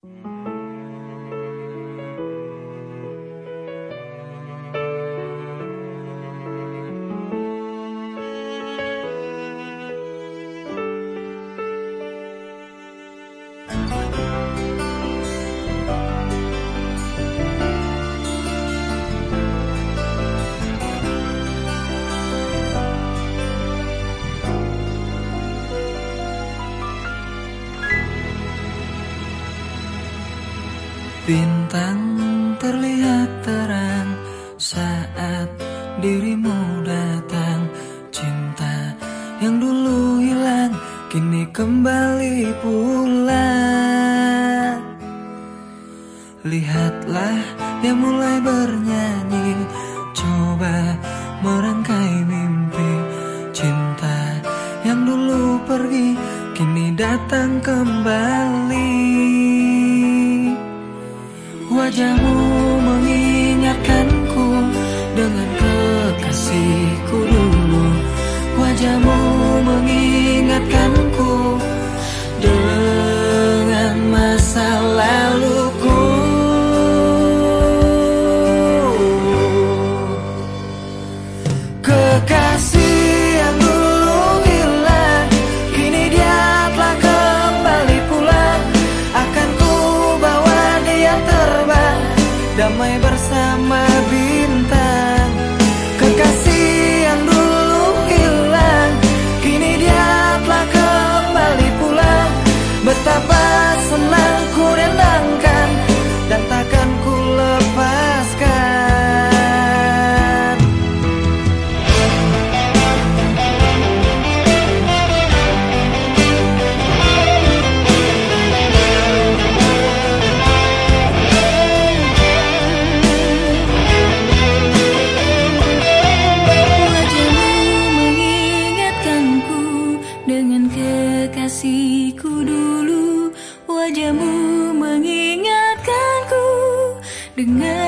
Bintang terlihat terang saat dirimu datang. Cinta yang dulu hilang kini kembali pula. Lihatlah dia mulai bernyanyi, coba merangkai mimpi. Cinta yang dulu pergi kini datang kembali. Wajahmu mengingatkanku dengan kekasihku dulu. Wajahmu mengingatkanku dengan masa laluku. Kekasih yang dulu hilang kini dia telah kembali pulang. Akan ku bawa dia terbang damai bersama bintang. Kekasih yang dulu hilang kini dia telah kembali pulang. Betapa senang ku rendangkan dan takkan ku lepaskan. Dengan kekasihku dulu, wajahmu mengingatkanku dengan